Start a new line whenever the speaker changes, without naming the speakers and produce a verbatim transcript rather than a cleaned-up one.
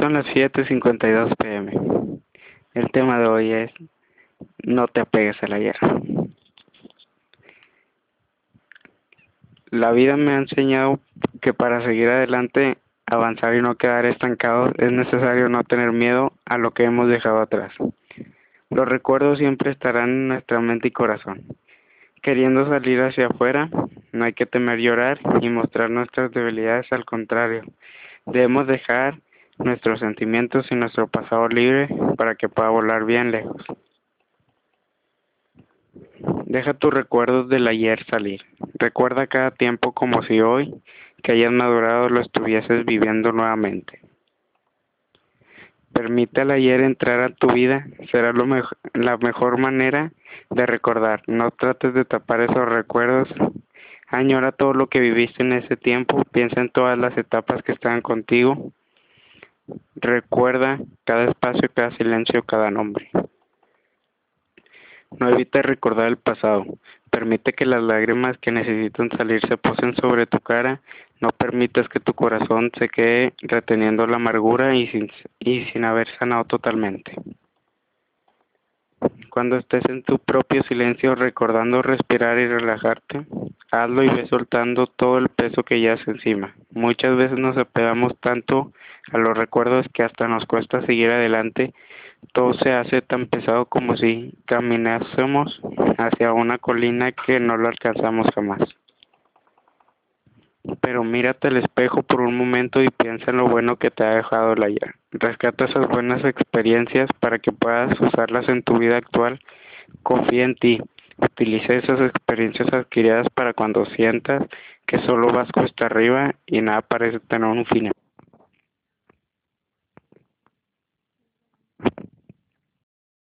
Son las siete cincuenta y dos pm. El tema de hoy es: no te apegues al ayer. La vida me ha enseñado que para seguir adelante, avanzar y no quedar estancados, es necesario no tener miedo a lo que hemos dejado atrás. Los recuerdos siempre estarán en nuestra mente y corazón. Queriendo salir hacia afuera, no hay que temer llorar y mostrar nuestras debilidades, al contrario. Debemos dejar nuestros sentimientos y nuestro pasado libre para que pueda volar bien lejos. Deja tus recuerdos del ayer salir. Recuerda cada tiempo como si hoy, que hayas madurado, lo estuvieses viviendo nuevamente. Permite al ayer entrar a tu vida, será lo mejor, la mejor manera de recordar. No trates de tapar esos recuerdos. Añora todo lo que viviste en ese tiempo, piensa en todas las etapas que estaban contigo. Recuerda cada espacio, cada silencio, cada nombre. No evites recordar el pasado. Permite que las lágrimas que necesitan salir se posen sobre tu cara. No permitas que tu corazón se quede reteniendo la amargura y sin, y sin haber sanado totalmente. Cuando estés en tu propio silencio, recordando respirar y relajarte, hazlo y ve soltando todo el peso que llevas encima. Muchas veces nos apegamos tanto a los recuerdos que hasta nos cuesta seguir adelante. Todo se hace tan pesado como si caminásemos hacia una colina que no lo alcanzamos jamás. Pero mírate al espejo por un momento y piensa en lo bueno que te ha dejado el ayer. Rescata esas buenas experiencias para que puedas usarlas en tu vida actual. Confía en ti. Utiliza esas experiencias adquiridas para cuando sientas que solo vas cuesta arriba y nada parece tener un fin.